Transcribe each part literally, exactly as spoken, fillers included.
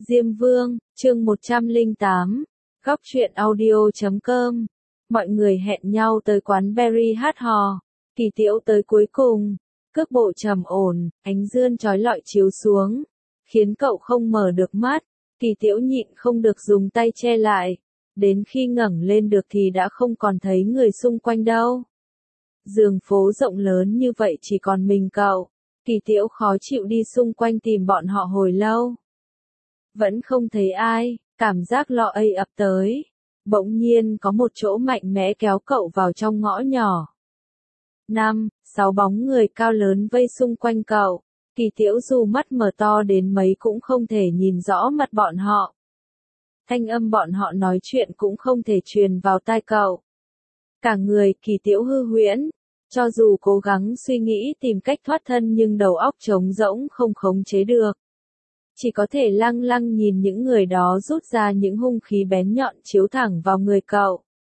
Diêm Vương, chương một trăm lẻ tám, góc truyện audio chấm com. Mọi người hẹn nhau tới quán Berry hát hò. Kỳ Tiễu tới cuối cùng, cước bộ trầm ổn, ánh dương chói lọi chiếu xuống, khiến cậu không mở được mắt. Kỳ Tiễu nhịn không được dùng tay che lại, đến khi ngẩng lên được thì đã không còn thấy người xung quanh đâu. Giường phố rộng lớn như vậy chỉ còn mình cậu. Kỳ Tiễu khó chịu đi xung quanh tìm bọn họ hồi lâu. Vẫn không thấy ai, cảm giác lo âu ập tới. Bỗng nhiên có một chỗ mạnh mẽ kéo cậu vào trong ngõ nhỏ. Năm, sáu bóng người cao lớn vây xung quanh cậu. Kỳ Tiễu dù mắt mở to đến mấy cũng không thể nhìn rõ mặt bọn họ. Thanh âm bọn họ nói chuyện cũng không thể truyền vào tai cậu. Cả người Kỳ Tiễu hư huyễn. Cho dù cố gắng suy nghĩ tìm cách thoát thân nhưng đầu óc trống rỗng không khống chế được. Chỉ có thể lăng lăng nhìn những người đó rút ra những hung khí bén nhọn chiếu thẳng vào người cậu.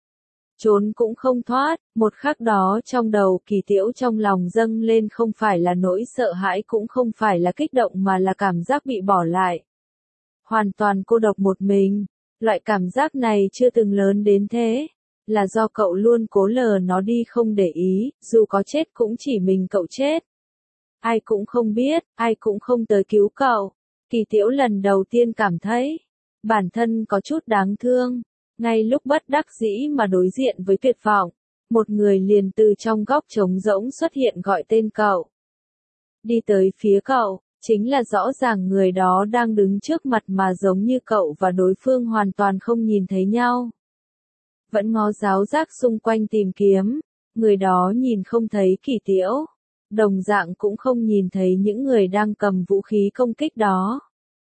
Trốn cũng không thoát, một khắc đó trong đầu Kỳ Tiễu trong lòng dâng lên không phải là nỗi sợ hãi cũng không phải là kích động mà là cảm giác bị bỏ lại. Hoàn toàn cô độc một mình, loại cảm giác này chưa từng lớn đến thế. Là do cậu luôn cố lờ nó đi không để ý, dù có chết cũng chỉ mình cậu chết. Ai cũng không biết, ai cũng không tới cứu cậu. Kỳ Tiễu lần đầu tiên cảm thấy, bản thân có chút đáng thương. Ngay lúc bất đắc dĩ mà đối diện với tuyệt vọng, một người liền từ trong góc trống rỗng xuất hiện gọi tên cậu. Đi tới phía cậu, chính là rõ ràng người đó đang đứng trước mặt mà giống như cậu và đối phương hoàn toàn không nhìn thấy nhau. Vẫn ngó giáo giác xung quanh tìm kiếm, người đó nhìn không thấy Kỳ Tiễu, đồng dạng cũng không nhìn thấy những người đang cầm vũ khí công kích đó.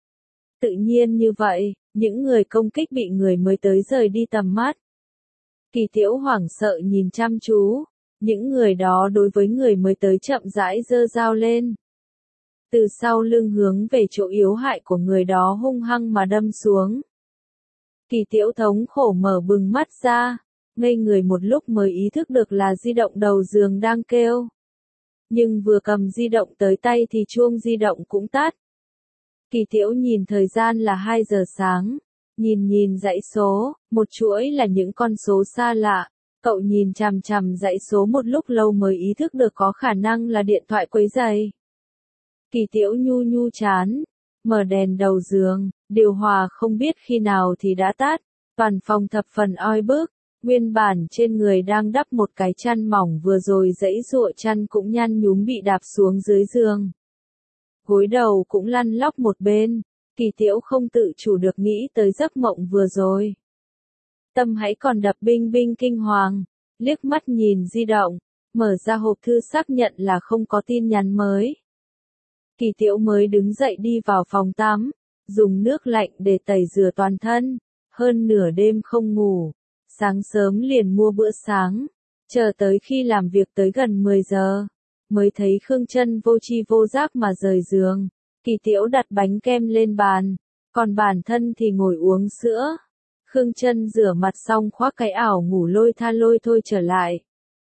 Tự nhiên như vậy, những người công kích bị người mới tới rời đi tầm mắt. Kỳ Tiễu hoảng sợ nhìn chăm chú, những người đó đối với người mới tới chậm rãi giơ dao lên. Từ sau lưng hướng về chỗ yếu hại của người đó hung hăng mà đâm xuống. Kỳ Tiễu thống khổ mở bừng mắt ra, ngây người một lúc mới ý thức được là di động đầu giường đang kêu. Nhưng vừa cầm di động tới tay thì chuông di động cũng tắt. Kỳ Tiễu nhìn thời gian là hai giờ sáng, nhìn nhìn dãy số, một chuỗi là những con số xa lạ. Cậu nhìn chằm chằm dãy số một lúc lâu mới ý thức được có khả năng là điện thoại quấy rầy. Kỳ Tiễu nhu nhu chán, mở đèn đầu giường, điều hòa không biết khi nào thì đã tắt, toàn phòng thập phần oi bức, nguyên bản trên người đang đắp một cái chăn mỏng vừa rồi dãy giụa chăn cũng nhăn nhúm bị đạp xuống dưới giường. Gối đầu cũng lăn lóc một bên, Kỳ Tiễu không tự chủ được nghĩ tới giấc mộng vừa rồi. Tâm hãy còn đập binh binh kinh hoàng, liếc mắt nhìn di động, mở ra hộp thư xác nhận là không có tin nhắn mới. Kỳ Tiễu mới đứng dậy đi vào phòng tắm, dùng nước lạnh để tẩy rửa toàn thân, hơn nửa đêm không ngủ, sáng sớm liền mua bữa sáng, chờ tới khi làm việc tới gần mười giờ, mới thấy Khương Chân vô tri vô giác mà rời giường. Kỳ Tiễu đặt bánh kem lên bàn, còn bản thân thì ngồi uống sữa. Khương Chân rửa mặt xong khoác cái ảo ngủ lôi tha lôi thôi trở lại.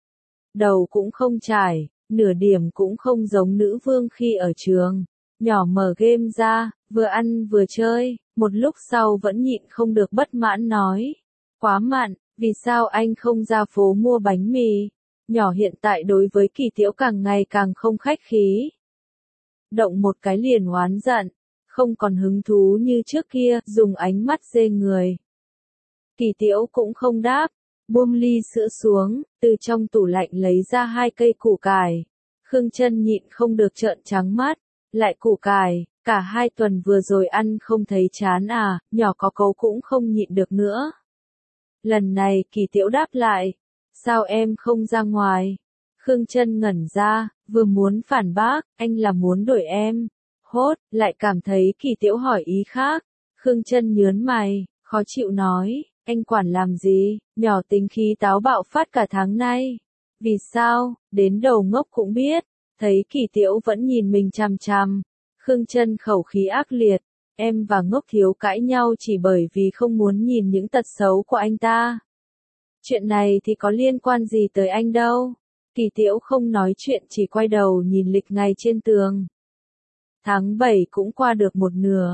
Đầu cũng không chải, nửa điểm cũng không giống nữ vương khi ở trường. Nhỏ mở game ra, vừa ăn vừa chơi, một lúc sau vẫn nhịn không được bất mãn nói. Quá mặn, vì sao anh không ra phố mua bánh mì? Nhỏ hiện tại đối với Kỳ Tiễu càng ngày càng không khách khí. Động một cái liền oán giận, không còn hứng thú như trước kia, dùng ánh mắt dê người. Kỳ Tiễu cũng không đáp, buông ly sữa xuống, từ trong tủ lạnh lấy ra hai cây củ cải. Khương Chân nhịn không được trợn trắng mắt, lại củ cải, cả hai tuần vừa rồi ăn không thấy chán à, nhỏ có cấu cũng không nhịn được nữa. Lần này Kỳ Tiễu đáp lại, sao em không ra ngoài? Khương Chân ngẩn ra, vừa muốn phản bác, anh là muốn đuổi em. Hốt, lại cảm thấy Kỳ Tiễu hỏi ý khác. Khương Chân nhớn mày, khó chịu nói, anh quản làm gì, nhỏ tính khí táo bạo phát cả tháng nay. Vì sao, đến đầu ngốc cũng biết. Thấy Kỳ Tiễu vẫn nhìn mình chằm chằm. Khương Chân khẩu khí ác liệt, em và ngốc thiếu cãi nhau chỉ bởi vì không muốn nhìn những tật xấu của anh ta. Chuyện này thì có liên quan gì tới anh đâu. Kỳ Tiễu không nói chuyện chỉ quay đầu nhìn lịch ngày trên tường. Tháng bảy cũng qua được một nửa.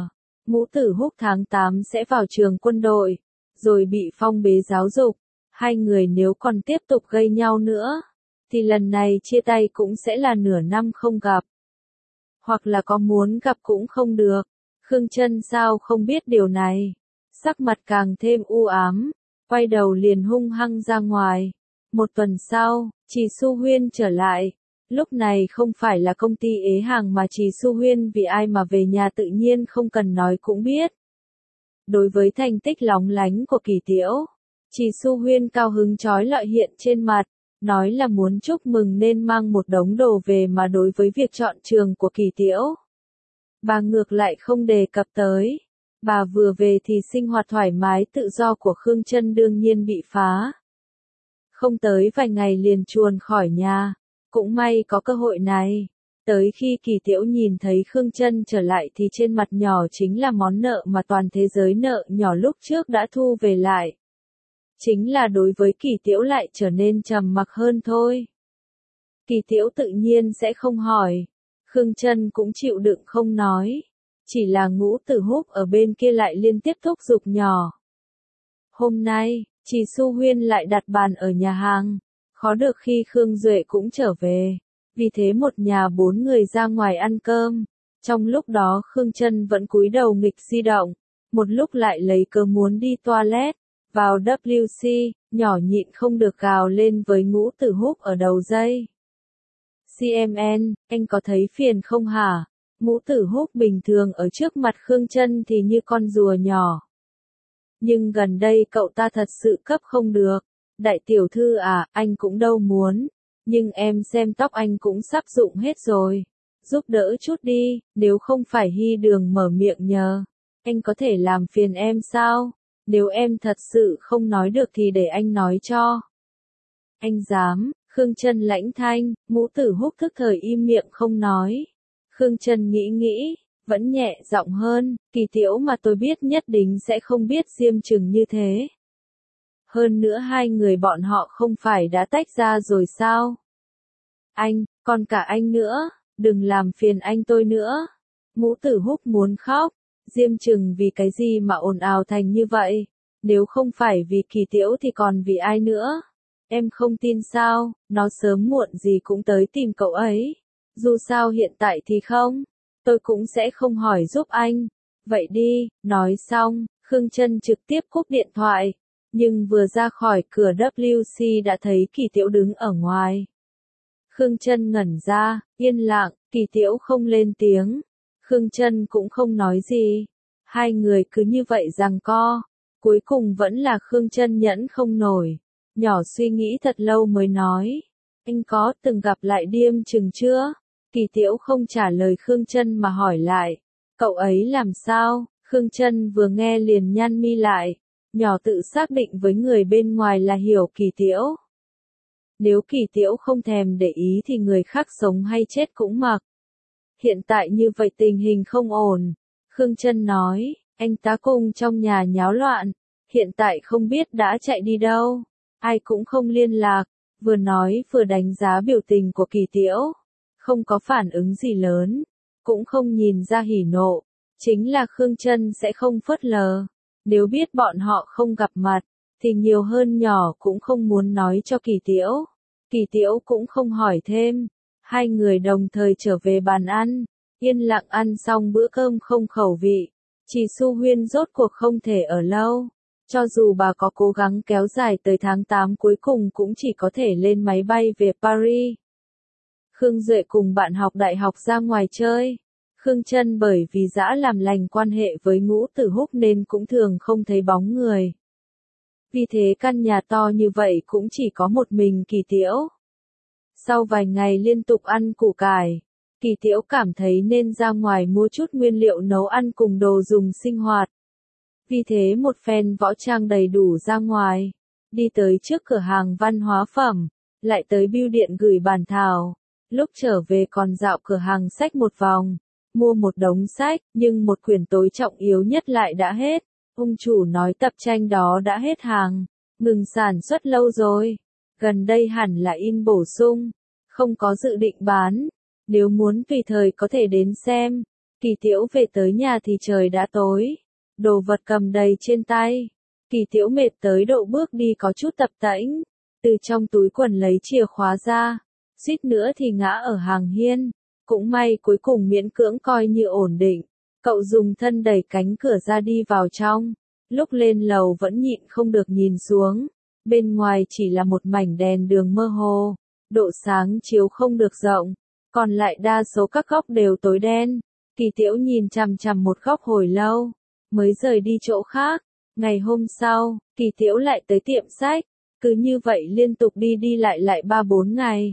Ngũ Tử Húc tháng tám sẽ vào trường quân đội, rồi bị phong bế giáo dục. Hai người nếu còn tiếp tục gây nhau nữa, thì lần này chia tay cũng sẽ là nửa năm không gặp. Hoặc là có muốn gặp cũng không được. Khương Trân sao không biết điều này. Sắc mặt càng thêm u ám, quay đầu liền hung hăng ra ngoài. Một tuần sau, Trì Xu Huyên trở lại. Lúc này không phải là công ty ế hàng mà Trì Xu Huyên vì ai mà về nhà tự nhiên không cần nói cũng biết. Đối với thành tích lóng lánh của Kỳ Tiễu, Trì Xu Huyên cao hứng chói lọi hiện trên mặt, nói là muốn chúc mừng nên mang một đống đồ về, mà đối với việc chọn trường của Kỳ Tiễu, bà ngược lại không đề cập tới. Bà vừa về thì sinh hoạt thoải mái tự do của Khương Trân đương nhiên bị phá. Không tới vài ngày liền chuồn khỏi nhà, cũng may có cơ hội này. Tới khi Kỳ Tiễu nhìn thấy Khương Trân trở lại thì trên mặt nhỏ chính là món nợ mà toàn thế giới nợ nhỏ lúc trước đã thu về lại. Chính là đối với Kỳ Tiễu lại trở nên trầm mặc hơn thôi. Kỳ Tiễu tự nhiên sẽ không hỏi. Khương Trân cũng chịu đựng không nói. Chỉ là Ngũ Tử Húc ở bên kia lại liên tiếp thúc giục nhỏ. Hôm nay, Trì Xu Huyên lại đặt bàn ở nhà hàng. Khó được khi Khương Duệ cũng trở về. Vì thế một nhà bốn người ra ngoài ăn cơm. Trong lúc đó Khương Trân vẫn cúi đầu nghịch di động. Một lúc lại lấy cớ muốn đi toilet. Vào W C, nhỏ nhịn không được gào lên với Ngũ Tử Húc ở đầu dây. xê em en, anh có thấy phiền không hả? Ngũ Tử Húc bình thường ở trước mặt Khương Trân thì như con rùa nhỏ. Nhưng gần đây cậu ta thật sự cấp không được. Đại tiểu thư à, anh cũng đâu muốn. Nhưng em xem tóc anh cũng sắp rụng hết rồi. Giúp đỡ chút đi, nếu không phải Hy Đường mở miệng nhờ. Anh có thể làm phiền em sao? Nếu em thật sự không nói được thì để anh nói cho. Anh dám, Khương Trân lãnh thanh, Ngũ Tử Húc thức thời im miệng không nói. Khương Trân nghĩ nghĩ, vẫn nhẹ giọng hơn, Kỳ Tiễu mà tôi biết nhất định sẽ không biết diêm chừng như thế. Hơn nữa hai người bọn họ không phải đã tách ra rồi sao? Anh, còn cả anh nữa, đừng làm phiền anh tôi nữa. Ngũ Tử Húc muốn khóc. Diêm chừng vì cái gì mà ồn ào thành như vậy? Nếu không phải vì Kỳ Tiễu thì còn vì ai nữa? Em không tin sao, nó sớm muộn gì cũng tới tìm cậu ấy. Dù sao hiện tại thì không, tôi cũng sẽ không hỏi giúp anh. Vậy đi, nói xong, Khương Trân trực tiếp cúp điện thoại. Nhưng vừa ra khỏi cửa W C đã thấy Kỳ Tiễu đứng ở ngoài. Khương Trân ngẩn ra, yên lặng, Kỳ Tiễu không lên tiếng. Khương Trân cũng không nói gì. Hai người cứ như vậy giằng co. Cuối cùng vẫn là Khương Trân nhẫn không nổi. Nhỏ suy nghĩ thật lâu mới nói. Anh có từng gặp lại Điêm Chừng chưa? Kỳ Tiễu không trả lời Khương Trân mà hỏi lại. Cậu ấy làm sao? Khương Trân vừa nghe liền nhăn mi lại. Nhỏ tự xác định với người bên ngoài là hiểu Kỳ Tiễu. Nếu Kỳ Tiễu không thèm để ý thì người khác sống hay chết cũng mặc. Hiện tại như vậy tình hình không ổn. Khương Trân nói, anh tá cung trong nhà nháo loạn. Hiện tại không biết đã chạy đi đâu. Ai cũng không liên lạc. Vừa nói vừa đánh giá biểu tình của Kỳ Tiễu. Không có phản ứng gì lớn. Cũng không nhìn ra hỉ nộ. Chính là Khương Trân sẽ không phớt lờ. Nếu biết bọn họ không gặp mặt, thì nhiều hơn nhỏ cũng không muốn nói cho Kỳ Tiễu. Kỳ Tiễu cũng không hỏi thêm. Hai người đồng thời trở về bàn ăn, yên lặng ăn xong bữa cơm không khẩu vị. Trì Xu Huyên rốt cuộc không thể ở lâu. Cho dù bà có cố gắng kéo dài tới tháng tám cuối cùng cũng chỉ có thể lên máy bay về Paris. Khương Duệ cùng bạn học đại học ra ngoài chơi. Khương Trân bởi vì dã làm lành quan hệ với Ngũ Tử Húc nên cũng thường không thấy bóng người. Vì thế căn nhà to như vậy cũng chỉ có một mình Kỳ Tiễu. Sau vài ngày liên tục ăn củ cải, Kỳ Tiễu cảm thấy nên ra ngoài mua chút nguyên liệu nấu ăn cùng đồ dùng sinh hoạt. Vì thế một phen võ trang đầy đủ ra ngoài, đi tới trước cửa hàng văn hóa phẩm, lại tới bưu điện gửi bản thảo. Lúc trở về còn dạo cửa hàng sách một vòng, mua một đống sách, nhưng một quyển tối trọng yếu nhất lại đã hết. Ông chủ nói tập tranh đó đã hết hàng, ngừng sản xuất lâu rồi. Gần đây hẳn là in bổ sung, không có dự định bán. Nếu muốn tùy thời có thể đến xem. Kỳ Tiễu về tới nhà thì trời đã tối, đồ vật cầm đầy trên tay. Kỳ Tiễu mệt tới độ bước đi có chút tập tễnh, từ trong túi quần lấy chìa khóa ra, suýt nữa thì ngã ở hàng hiên, cũng may cuối cùng miễn cưỡng coi như ổn định. Cậu dùng thân đẩy cánh cửa ra đi vào trong, lúc lên lầu vẫn nhịn không được nhìn xuống, bên ngoài chỉ là một mảnh đèn đường mơ hồ, độ sáng chiếu không được rộng, còn lại đa số các góc đều tối đen. Kỳ Tiễu nhìn chằm chằm một góc hồi lâu, mới rời đi chỗ khác. Ngày hôm sau, Kỳ Tiễu lại tới tiệm sách, cứ như vậy liên tục đi đi lại lại ba bốn ngày.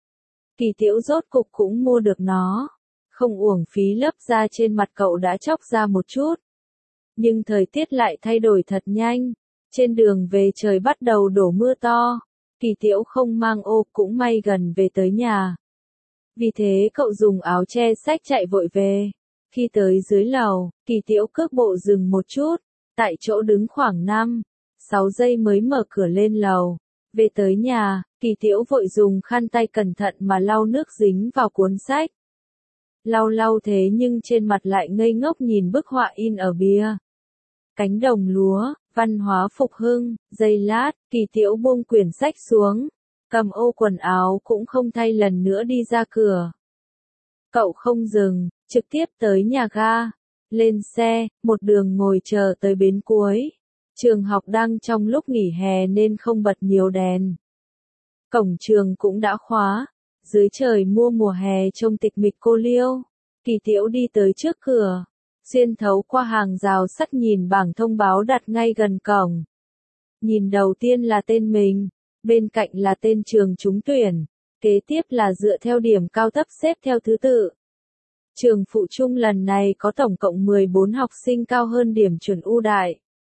Kỳ Tiễu rốt cục cũng mua được nó, không uổng phí lớp da trên mặt cậu đã chóc ra một chút. Nhưng thời tiết lại thay đổi thật nhanh, trên đường về trời bắt đầu đổ mưa to, Kỳ Tiễu không mang ô cũng may gần về tới nhà. Vì thế cậu dùng áo che sách chạy vội về. Khi tới dưới lầu, Kỳ Tiễu cước bộ dừng một chút, tại chỗ đứng khoảng năm, sáu giây mới mở cửa lên lầu. Về tới nhà, Kỳ Tiễu vội dùng khăn tay cẩn thận mà lau nước dính vào cuốn sách. Lau lau thế nhưng trên mặt lại ngây ngốc nhìn bức họa in ở bìa. Cánh đồng lúa, văn hóa phục hưng, giây lát, Kỳ Tiễu buông quyển sách xuống, cầm ô quần áo cũng không thay lần nữa đi ra cửa. Cậu không dừng, trực tiếp tới nhà ga, lên xe, một đường ngồi chờ tới bến cuối. Trường học đang trong lúc nghỉ hè nên không bật nhiều đèn. Cổng trường cũng đã khóa, dưới trời mưa mùa hè trông tịch mịch cô liêu. Kỳ Tiễu đi tới trước cửa, xuyên thấu qua hàng rào sắt nhìn bảng thông báo đặt ngay gần cổng. Nhìn đầu tiên là tên mình, bên cạnh là tên trường trúng tuyển, kế tiếp là dựa theo điểm cao thấp xếp theo thứ tự. Trường phụ trung lần này có tổng cộng mười bốn học sinh cao hơn điểm chuẩn ưu đại.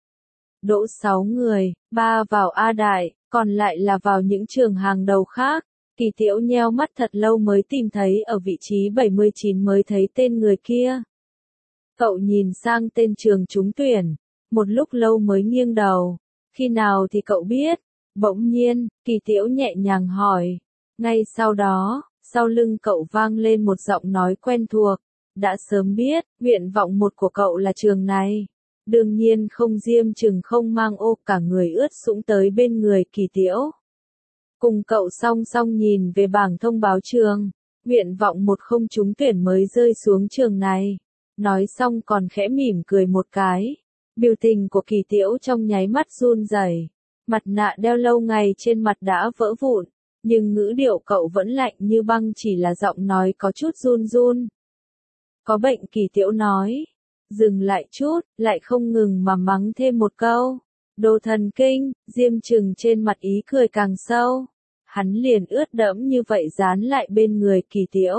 Đỗ sáu người, ba vào A đại, còn lại là vào những trường hàng đầu khác. Kỳ Tiễu nheo mắt thật lâu mới tìm thấy ở vị trí bảy mươi chín mới thấy tên người kia. Cậu nhìn sang tên trường trúng tuyển, một lúc lâu mới nghiêng đầu. Khi nào thì cậu biết? Bỗng nhiên, Kỳ Tiễu nhẹ nhàng hỏi. Ngay sau đó, sau lưng cậu vang lên một giọng nói quen thuộc. Đã sớm biết, nguyện vọng một của cậu là trường này. Đương nhiên không diêm chừng không mang ô, cả người ướt sũng tới bên người Kỳ Tiễu. Cùng cậu song song nhìn về bảng thông báo trường, nguyện vọng một không trúng tuyển mới rơi xuống trường này. Nói xong còn khẽ mỉm cười một cái. Biểu tình của Kỳ Tiễu trong nháy mắt run rẩy, mặt nạ đeo lâu ngày trên mặt đã vỡ vụn, nhưng ngữ điệu cậu vẫn lạnh như băng, chỉ là giọng nói có chút run run. Có bệnh, Kỳ Tiễu nói. Dừng lại chút, lại không ngừng mà mắng thêm một câu. Đồ thần kinh, diêm chừng trên mặt ý cười càng sâu. Hắn liền ướt đẫm như vậy dán lại bên người Kỳ Tiễu.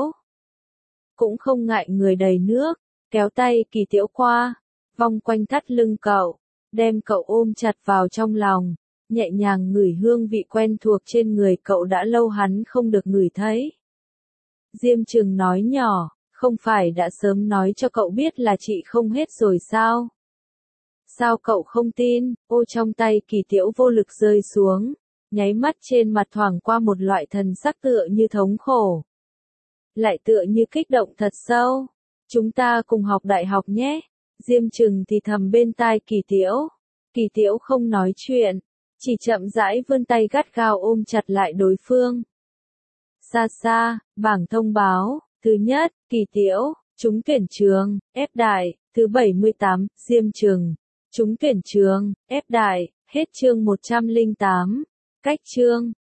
Cũng không ngại người đầy nước, kéo tay Kỳ Tiễu qua, vòng quanh thắt lưng cậu, đem cậu ôm chặt vào trong lòng, nhẹ nhàng ngửi hương vị quen thuộc trên người cậu đã lâu hắn không được ngửi thấy. Diêm chừng nói nhỏ, không phải đã sớm nói cho cậu biết là chị không hết rồi sao? Sao cậu không tin? Ô trong tay Kỳ Tiễu vô lực rơi xuống, nháy mắt trên mặt thoảng qua một loại thần sắc tựa như thống khổ, lại tựa như kích động thật sâu. Chúng ta cùng học đại học nhé. Diêm chừng thì thầm bên tai Kỳ Tiễu. Kỳ Tiễu không nói chuyện, chỉ chậm rãi vươn tay gắt gao ôm chặt lại đối phương. Xa xa, bảng thông báo, thứ nhất, Kỳ Tiễu, trúng tuyển trường, F đại, thứ bảy mươi tám, Diêm chừng, trúng tuyển trường, F đại, hết chương một trăm lẻ tám. Cách chương